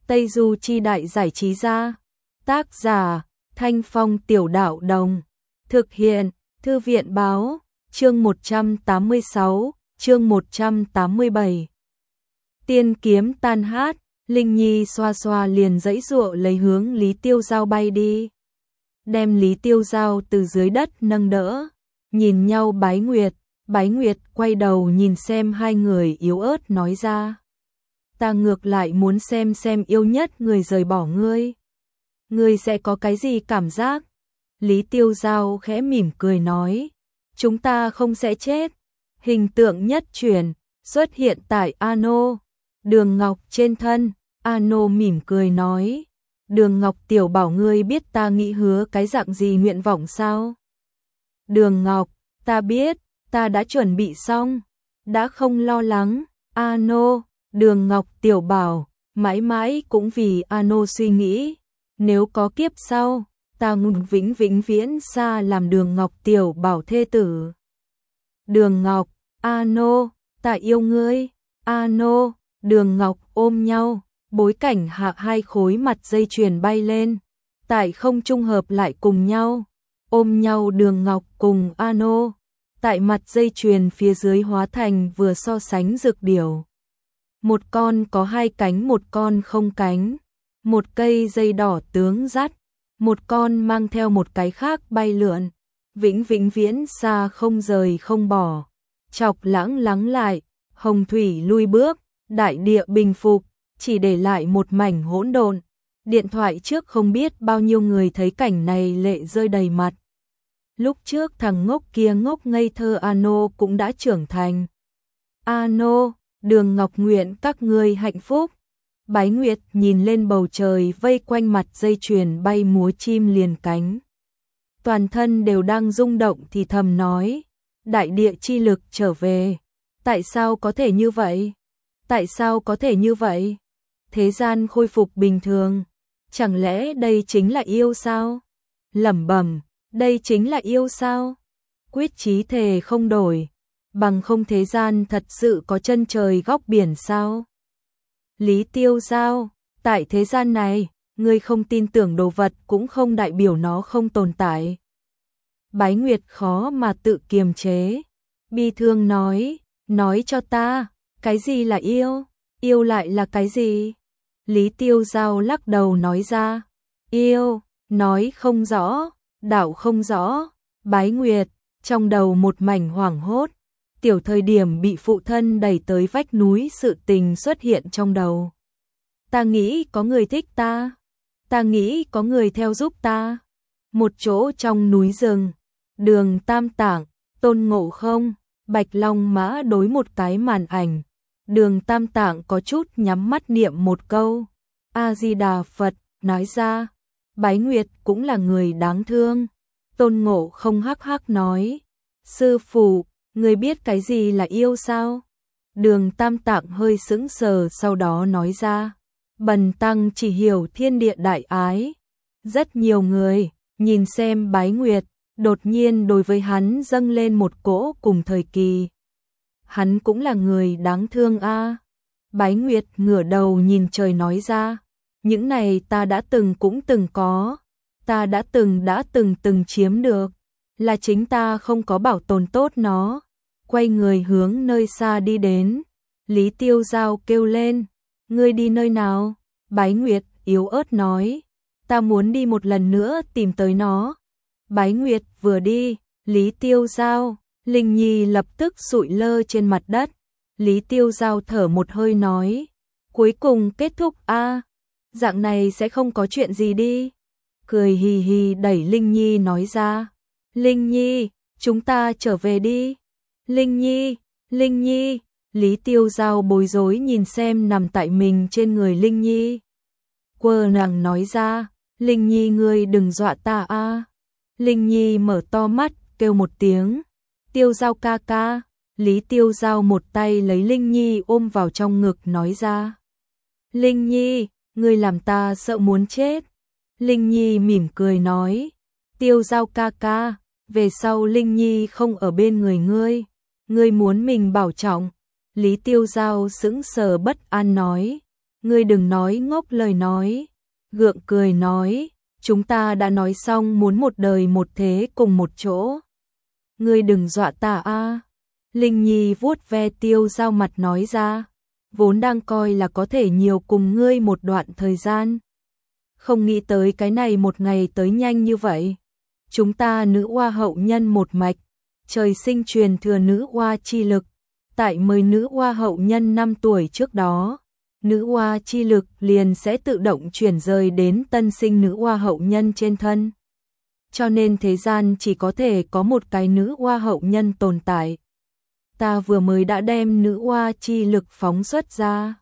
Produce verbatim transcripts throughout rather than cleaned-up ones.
Tây Du Chi Đại Giải Trí Gia. Tác giả Thanh Phong Tiểu Đạo Đồng. Thực hiện Thư viện Báo. Chương một trăm tám mươi sáu, chương một trăm tám mươi bảy. Tiên kiếm tan hát, Linh Nhi xoa xoa liền giãy giụa lấy hướng Lý Tiêu Giao bay đi. Đem Lý Tiêu Giao từ dưới đất nâng đỡ, nhìn nhau Bái Nguyệt, Bái Nguyệt quay đầu nhìn xem hai người yếu ớt nói ra. Ta ngược lại muốn xem xem yêu nhất người rời bỏ ngươi. Ngươi sẽ có cái gì cảm giác? Lý Tiêu Giao khẽ mỉm cười nói. Chúng ta không sẽ chết. Hình tượng nhất truyền, xuất hiện tại Ano. Đường Ngọc trên thân, Ano mỉm cười nói. Đường Ngọc tiểu bảo ngươi biết ta nghĩ hứa cái dạng gì nguyện vọng sao? Đường Ngọc, ta biết, ta đã chuẩn bị xong, đã không lo lắng. Ano, Đường Ngọc tiểu bảo, mãi mãi cũng vì Ano suy nghĩ. Nếu có kiếp sau, ta ngùng vĩnh vĩnh viễn xa làm Đường Ngọc tiểu bảo thê tử. Đường Ngọc, Ano, ta yêu ngươi. Ano, Đường Ngọc ôm nhau, bối cảnh hạ hai khối mặt dây chuyền bay lên, tại không trung hợp lại cùng nhau, ôm nhau Đường Ngọc cùng Ano, tại mặt dây chuyền phía dưới hóa thành vừa so sánh dược điểu. Một con có hai cánh, một con không cánh, một cây dây đỏ tướng dắt, một con mang theo một cái khác bay lượn, vĩnh vĩnh viễn xa không rời không bỏ. Chọc lãng lắng lại, hồng thủy lui bước, đại địa bình phục, chỉ để lại một mảnh hỗn độn. Điện thoại trước không biết bao nhiêu người thấy cảnh này lệ rơi đầy mặt. Lúc trước thằng ngốc kia ngốc ngây thơ Ano cũng đã trưởng thành. Ano, Đường Ngọc nguyện các ngươi hạnh phúc. Bái Nguyệt nhìn lên bầu trời vây quanh mặt dây chuyền bay múa chim liền cánh. Toàn thân đều đang rung động thì thầm nói. Đại địa chi lực trở về. Tại sao có thể như vậy? Tại sao có thể như vậy? Thế gian khôi phục bình thường. Chẳng lẽ đây chính là yêu sao? Lẩm bẩm, đây chính là yêu sao? Quyết chí thề không đổi. Bằng không thế gian thật sự có chân trời góc biển sao? Lý Tiêu Giao, tại thế gian này, ngươi không tin tưởng đồ vật cũng không đại biểu nó không tồn tại. Bái Nguyệt khó mà tự kiềm chế. Bi thương nói, nói cho ta, cái gì là yêu? Yêu lại là cái gì? Lý Tiêu Giao lắc đầu nói ra. Yêu, nói không rõ, đạo không rõ. Bái Nguyệt, trong đầu một mảnh hoảng hốt. Tiểu thời điểm bị phụ thân đẩy tới vách núi sự tình xuất hiện trong đầu. Ta nghĩ có người thích ta. Ta nghĩ có người theo giúp ta. Một chỗ trong núi rừng. Đường Tam Tạng, Tôn Ngộ Không, Bạch Long Mã đối một cái màn ảnh. Đường Tam Tạng có chút nhắm mắt niệm một câu. A-di-đà Phật, nói ra. Bái Nguyệt cũng là người đáng thương. Tôn Ngộ Không hắc hắc nói. Sư phụ, người biết cái gì là yêu sao? Đường Tam Tạng hơi sững sờ sau đó nói ra. Bần tăng chỉ hiểu thiên địa đại ái. Rất nhiều người, nhìn xem Bái Nguyệt, đột nhiên đối với hắn dâng lên một cỗ cùng thời kỳ. Hắn cũng là người đáng thương a. À. Bái Nguyệt ngửa đầu nhìn trời nói ra. Những này ta đã từng cũng từng có. Ta đã từng đã từng từng chiếm được. Là chính ta không có bảo tồn tốt nó. Quay người hướng nơi xa đi đến. Lý Tiêu Giao kêu lên. Ngươi đi nơi nào? Bái Nguyệt yếu ớt nói. Ta muốn đi một lần nữa tìm tới nó. Bái Nguyệt vừa đi. Lý Tiêu Giao, Linh Nhi lập tức sụi lơ trên mặt đất. Lý Tiêu Giao thở một hơi nói. Cuối cùng kết thúc a à, dạng này sẽ không có chuyện gì đi. Cười hì hì đẩy Linh Nhi nói ra. Linh Nhi, chúng ta trở về đi. Linh Nhi, Linh Nhi, Lý Tiêu Giao bối rối nhìn xem nằm tại mình trên người Linh Nhi. Quơ nàng nói ra, Linh Nhi ngươi đừng dọa ta a. À. Linh Nhi mở to mắt, kêu một tiếng. Tiêu Giao ca ca. Lý Tiêu Giao một tay lấy Linh Nhi ôm vào trong ngực nói ra. Linh Nhi, ngươi làm ta sợ muốn chết. Linh Nhi mỉm cười nói. Tiêu Giao ca ca, về sau Linh Nhi không ở bên người ngươi. Ngươi muốn mình bảo trọng. Lý Tiêu Giao sững sờ bất an nói. Ngươi đừng nói ngốc lời nói. Gượng cười nói, chúng ta đã nói xong muốn một đời một thế cùng một chỗ. Ngươi đừng dọa ta a. Linh Nhi vuốt ve Tiêu Dao mặt nói ra, vốn đang coi là có thể nhiều cùng ngươi một đoạn thời gian. Không nghĩ tới cái này một ngày tới nhanh như vậy. Chúng ta nữ oa hậu nhân một mạch, trời sinh truyền thừa nữ oa chi lực. Tại mười nữ oa hậu nhân năm tuổi trước đó, nữ oa chi lực liền sẽ tự động chuyển rời đến tân sinh nữ oa hậu nhân trên thân. Cho nên thế gian chỉ có thể có một cái nữ oa hậu nhân tồn tại. Ta vừa mới đã đem nữ oa chi lực phóng xuất ra.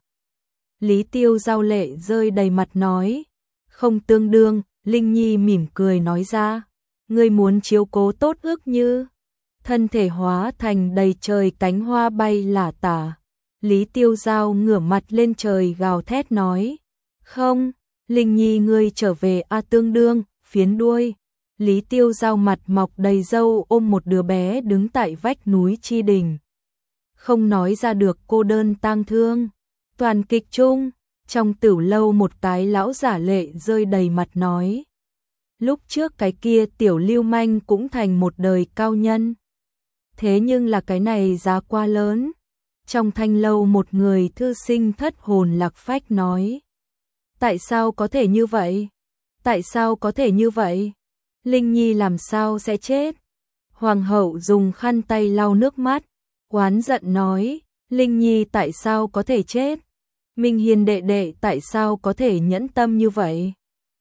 Lý Tiêu Dao lệ rơi đầy mặt nói, không tương đương. Linh Nhi mỉm cười nói ra, ngươi muốn chiếu cố tốt ước như. Thân thể hóa thành đầy trời cánh hoa bay lả tả. Lý Tiêu Dao ngửa mặt lên trời gào thét nói, không, Linh Nhi ngươi trở về a tương đương, phiến đuôi. Lý Tiêu Dao mặt mọc đầy râu ôm một đứa bé đứng tại vách núi Chi Đình. Không nói ra được cô đơn tang thương. Toàn kịch chung, trong tửu lâu một cái lão giả lệ rơi đầy mặt nói, lúc trước cái kia tiểu lưu manh cũng thành một đời cao nhân. Thế nhưng là cái này giá quá lớn. Trong thanh lâu một người thư sinh thất hồn lạc phách nói, tại sao có thể như vậy? Tại sao có thể như vậy? Linh Nhi làm sao sẽ chết? Hoàng hậu dùng khăn tay lau nước mắt, oán giận nói, Linh Nhi tại sao có thể chết? Minh Hiên đệ đệ tại sao có thể nhẫn tâm như vậy?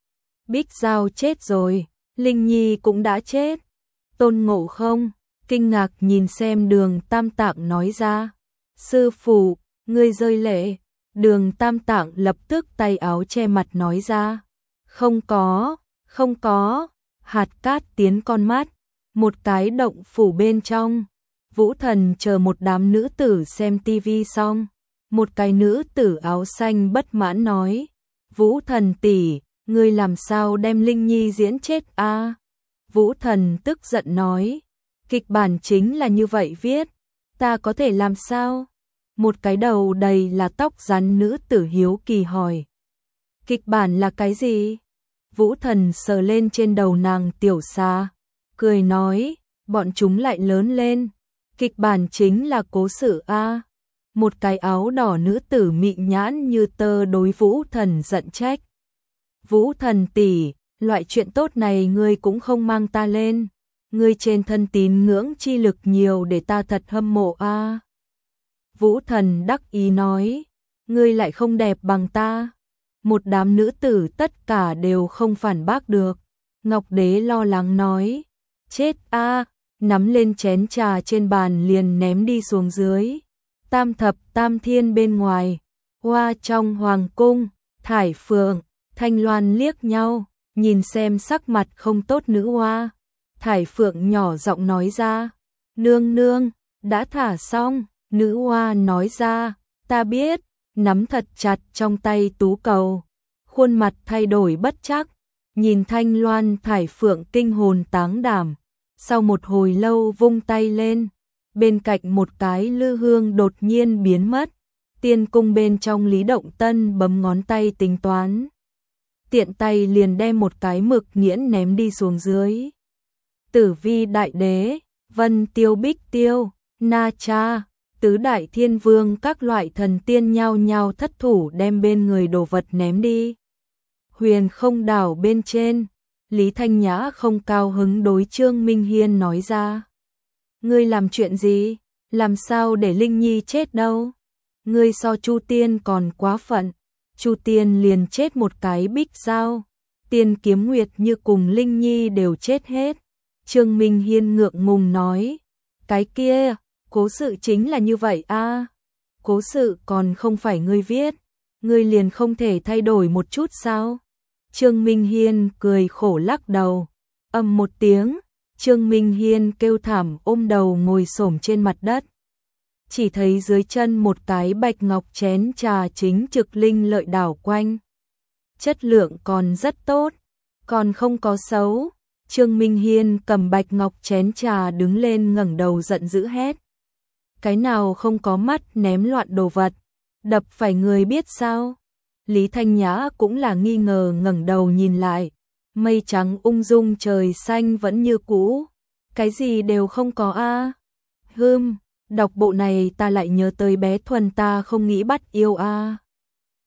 Bích Giao chết rồi, Linh Nhi cũng đã chết. Tôn Ngộ Không kinh ngạc nhìn xem Đường Tam Tạng nói ra, sư phụ, ngươi rơi lệ. Đường Tam Tạng lập tức tay áo che mặt nói ra, không có, không có. Hạt cát tiến con mắt, một cái động phủ bên trong. Vũ Thần chờ một đám nữ tử xem tivi xong, một cái nữ tử áo xanh bất mãn nói, Vũ Thần tỷ, ngươi làm sao đem Linh Nhi diễn chết a? À? Vũ Thần tức giận nói, kịch bản chính là như vậy viết, ta có thể làm sao? Một cái đầu đầy là tóc rắn nữ tử hiếu kỳ hỏi, kịch bản là cái gì? Vũ Thần sờ lên trên đầu nàng tiểu xa, cười nói, bọn chúng lại lớn lên. Kịch bản chính là cố sự a. Một cái áo đỏ nữ tử mịn nhãn như tơ đối Vũ Thần giận trách. Vũ Thần tỷ, loại chuyện tốt này ngươi cũng không mang ta lên. Ngươi trên thân tín ngưỡng chi lực nhiều để ta thật hâm mộ a. Vũ Thần đắc ý nói, ngươi lại không đẹp bằng ta. Một đám nữ tử tất cả đều không phản bác được. Ngọc Đế lo lắng nói, chết a, nắm lên chén trà trên bàn liền ném đi xuống dưới. Tam thập tam thiên bên ngoài, hoa trong hoàng cung, Thải Phượng, Thanh Loan liếc nhau, nhìn xem sắc mặt không tốt nữ hoa. Thải Phượng nhỏ giọng nói ra, nương nương, đã thả xong. Nữ hoa nói ra, ta biết. Nắm thật chặt trong tay tú cầu, khuôn mặt thay đổi bất chắc, nhìn Thanh Loan Thải Phượng kinh hồn táng đảm. Sau một hồi lâu vung tay lên, bên cạnh một cái lư hương đột nhiên biến mất. Tiên cung bên trong Lý Động Tân bấm ngón tay tính toán, tiện tay liền đem một cái mực nghiễn ném đi xuống dưới. Tử Vi Đại Đế, Vân Tiêu Bích Tiêu, Na Cha, Tứ Đại Thiên Vương các loại thần tiên nhao nhao thất thủ đem bên người đồ vật ném đi. Huyền Không đảo bên trên, Lý Thanh Nhã không cao hứng đối Trương Minh Hiên nói ra. Ngươi làm chuyện gì? Làm sao để Linh Nhi chết đâu? Ngươi so Chu Tiên còn quá phận. Chu Tiên liền chết một cái Bích Giao. Tiên Kiếm Nguyệt như cùng Linh Nhi đều chết hết. Trương Minh Hiên ngượng ngùng nói. Cái kia, cố sự chính là như vậy a. À? Cố sự còn không phải ngươi viết. Ngươi liền không thể thay đổi một chút sao? Trương Minh Hiên cười khổ lắc đầu. Ầm một tiếng, Trương Minh Hiên kêu thảm ôm đầu ngồi xổm trên mặt đất. Chỉ thấy dưới chân một cái bạch ngọc chén trà chính trực linh lợi đảo quanh. Chất lượng còn rất tốt, còn không có xấu. Trương Minh Hiên cầm bạch ngọc chén trà đứng lên ngẩng đầu giận dữ hét. Cái nào không có mắt ném loạn đồ vật, đập phải người biết sao? Lý Thanh Nhã cũng là nghi ngờ ngẩng đầu nhìn lại, mây trắng ung dung trời xanh vẫn như cũ, cái gì đều không có a. À. Hừm, đọc bộ này ta lại nhớ tới bé Thuần ta không nghĩ bắt yêu a. À.